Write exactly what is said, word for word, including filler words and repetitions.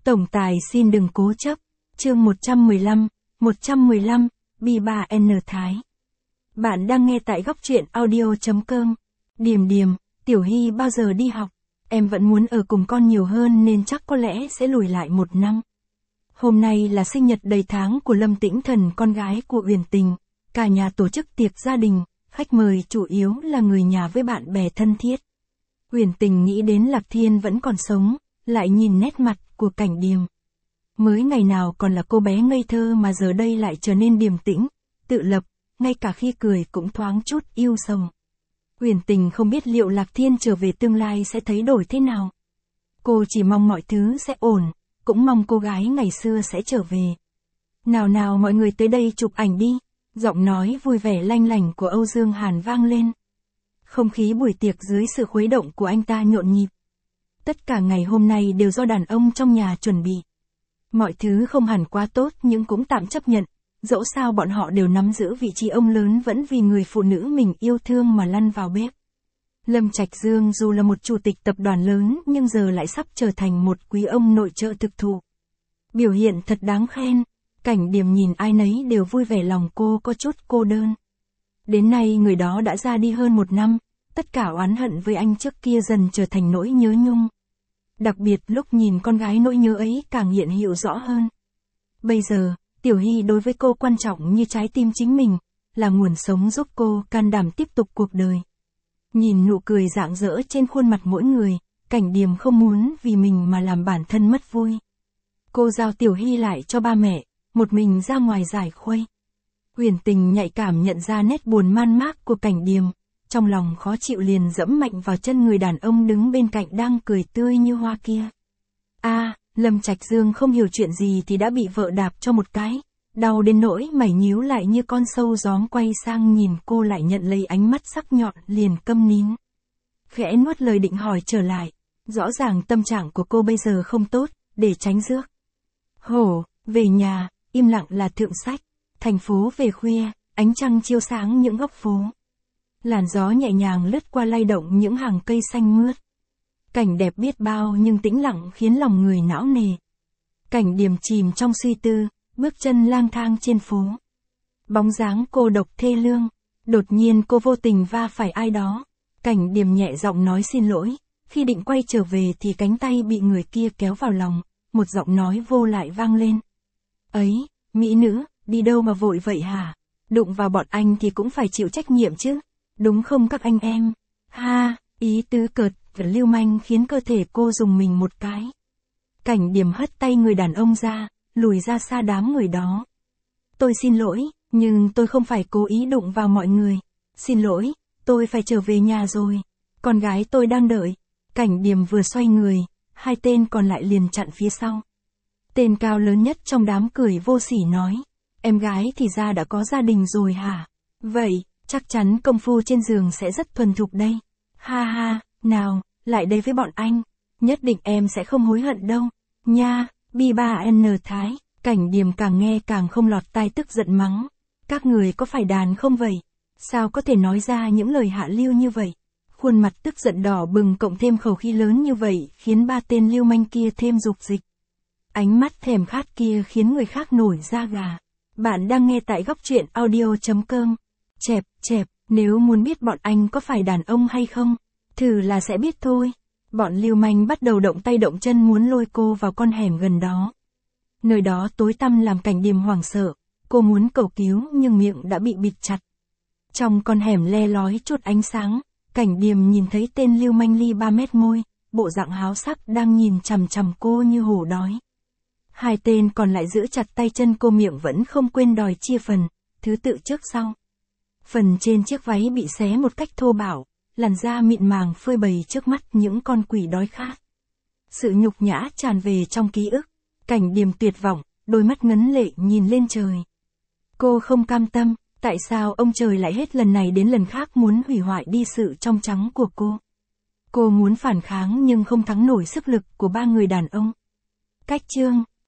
Tổng tài xin đừng cố chấp. Chương một trăm mười lăm, một trăm mười lăm, Bi ba N Thái. Bạn đang nghe tại góc truyện audio chấm com. Điềm điềm, Tiểu Hy bao giờ đi học? Em vẫn muốn ở cùng con nhiều hơn nên chắc có lẽ sẽ lùi lại một năm. Hôm nay là sinh nhật đầy tháng của Lâm Tĩnh Thần, con gái của Uyển Tình. Cả nhà tổ chức tiệc gia đình, khách mời chủ yếu là người nhà với bạn bè thân thiết. Uyển Tình nghĩ đến Lạc Thiên vẫn còn sống, lại nhìn nét mặt của Cảnh Điềm. Mới ngày nào còn là cô bé ngây thơ mà giờ đây lại trở nên điềm tĩnh, tự lập, ngay cả khi cười cũng thoáng chút yêu sầu. Uyển Tình không biết liệu Lạc Thiên trở về tương lai sẽ thấy đổi thế nào. Cô chỉ mong mọi thứ sẽ ổn, cũng mong cô gái ngày xưa sẽ trở về. Nào nào mọi người tới đây chụp ảnh đi, giọng nói vui vẻ lanh lảnh của Âu Dương Hàn vang lên. Không khí buổi tiệc dưới sự khuấy động của anh ta nhộn nhịp. Tất cả ngày hôm nay đều do đàn ông trong nhà chuẩn bị. Mọi thứ không hẳn quá tốt nhưng cũng tạm chấp nhận, dẫu sao bọn họ đều nắm giữ vị trí ông lớn vẫn vì người phụ nữ mình yêu thương mà lăn vào bếp. Lâm Trạch Dương dù là một chủ tịch tập đoàn lớn nhưng giờ lại sắp trở thành một quý ông nội trợ thực thụ. Biểu hiện thật đáng khen, Cảnh Điềm nhìn ai nấy đều vui vẻ, lòng cô có chút cô đơn. Đến nay người đó đã ra đi hơn một năm, tất cả oán hận với anh trước kia dần trở thành nỗi nhớ nhung. Đặc biệt lúc nhìn con gái, nỗi nhớ ấy càng hiện hữu rõ hơn. Bây giờ, Tiểu Hy đối với cô quan trọng như trái tim chính mình, là nguồn sống giúp cô can đảm tiếp tục cuộc đời. Nhìn nụ cười rạng rỡ trên khuôn mặt mỗi người, Cảnh Điềm không muốn vì mình mà làm bản thân mất vui. Cô giao Tiểu Hy lại cho ba mẹ, một mình ra ngoài giải khuây. Uyển Tình nhạy cảm nhận ra nét buồn man mác của Cảnh Điềm, trong lòng khó chịu liền dẫm mạnh vào chân người đàn ông đứng bên cạnh đang cười tươi như hoa kia. A, à, Lâm Trạch Dương không hiểu chuyện gì thì đã bị vợ đạp cho một cái, đau đến nỗi mày nhíu lại như con sâu gióm, quay sang nhìn cô lại nhận lấy ánh mắt sắc nhọn liền câm nín. Khẽ nuốt lời định hỏi trở lại, rõ ràng tâm trạng của cô bây giờ không tốt, để tránh rước. Hổ, về nhà, im lặng là thượng sách. Thành phố về khuya, ánh trăng chiếu sáng những góc phố. Làn gió nhẹ nhàng lướt qua lay động những hàng cây xanh mướt. Cảnh đẹp biết bao nhưng tĩnh lặng khiến lòng người não nề. Cảnh Điềm chìm trong suy tư, bước chân lang thang trên phố. Bóng dáng cô độc thê lương, đột nhiên cô vô tình va phải ai đó. Cảnh Điềm nhẹ giọng nói xin lỗi, khi định quay trở về thì cánh tay bị người kia kéo vào lòng, một giọng nói vô lại vang lên. Ấy, mỹ nữ, đi đâu mà vội vậy hả? Đụng vào bọn anh thì cũng phải chịu trách nhiệm chứ, đúng không các anh em? Ha, ý tứ cợt và lưu manh khiến cơ thể cô rùng mình một cái. Cảnh Điềm hất tay người đàn ông ra, lùi ra xa đám người đó. Tôi xin lỗi, nhưng tôi không phải cố ý đụng vào mọi người. Xin lỗi, tôi phải trở về nhà rồi. Con gái tôi đang đợi. Cảnh Điềm vừa xoay người, hai tên còn lại liền chặn phía sau. Tên cao lớn nhất trong đám cười vô sỉ nói. Em gái thì ra đã có gia đình rồi hả? Vậy, chắc chắn công phu trên giường sẽ rất thuần thục đây. Ha ha, nào, lại đây với bọn anh. Nhất định em sẽ không hối hận đâu. Nha, Bi ba N Thái. Cảnh Điềm càng nghe càng không lọt tai, tức giận mắng. Các người có phải đàn không vậy? Sao có thể nói ra những lời hạ lưu như vậy? Khuôn mặt tức giận đỏ bừng cộng thêm khẩu khí lớn như vậy khiến ba tên lưu manh kia thêm dục dịch. Ánh mắt thèm khát kia khiến người khác nổi da gà. Bạn đang nghe tại góc truyện audio chấm com. Chẹp, chẹp, nếu muốn biết bọn anh có phải đàn ông hay không, thử là sẽ biết thôi. Bọn lưu manh bắt đầu động tay động chân muốn lôi cô vào con hẻm gần đó. Nơi đó tối tăm làm Cảnh Điềm hoảng sợ, cô muốn cầu cứu nhưng miệng đã bị bịt chặt. Trong con hẻm le lói chút ánh sáng, Cảnh Điềm nhìn thấy tên lưu manh ly ba mét môi, bộ dạng háo sắc đang nhìn chằm chằm cô như hổ đói. Hai tên còn lại giữ chặt tay chân cô, miệng vẫn không quên đòi chia phần, thứ tự trước sau. Phần trên chiếc váy bị xé một cách thô bạo, làn da mịn màng phơi bày trước mắt những con quỷ đói khát. Sự nhục nhã tràn về trong ký ức, Cảnh Điềm tuyệt vọng, đôi mắt ngấn lệ nhìn lên trời. Cô không cam tâm, tại sao ông trời lại hết lần này đến lần khác muốn hủy hoại đi sự trong trắng của cô. Cô muốn phản kháng nhưng không thắng nổi sức lực của ba người đàn ông. Cách chương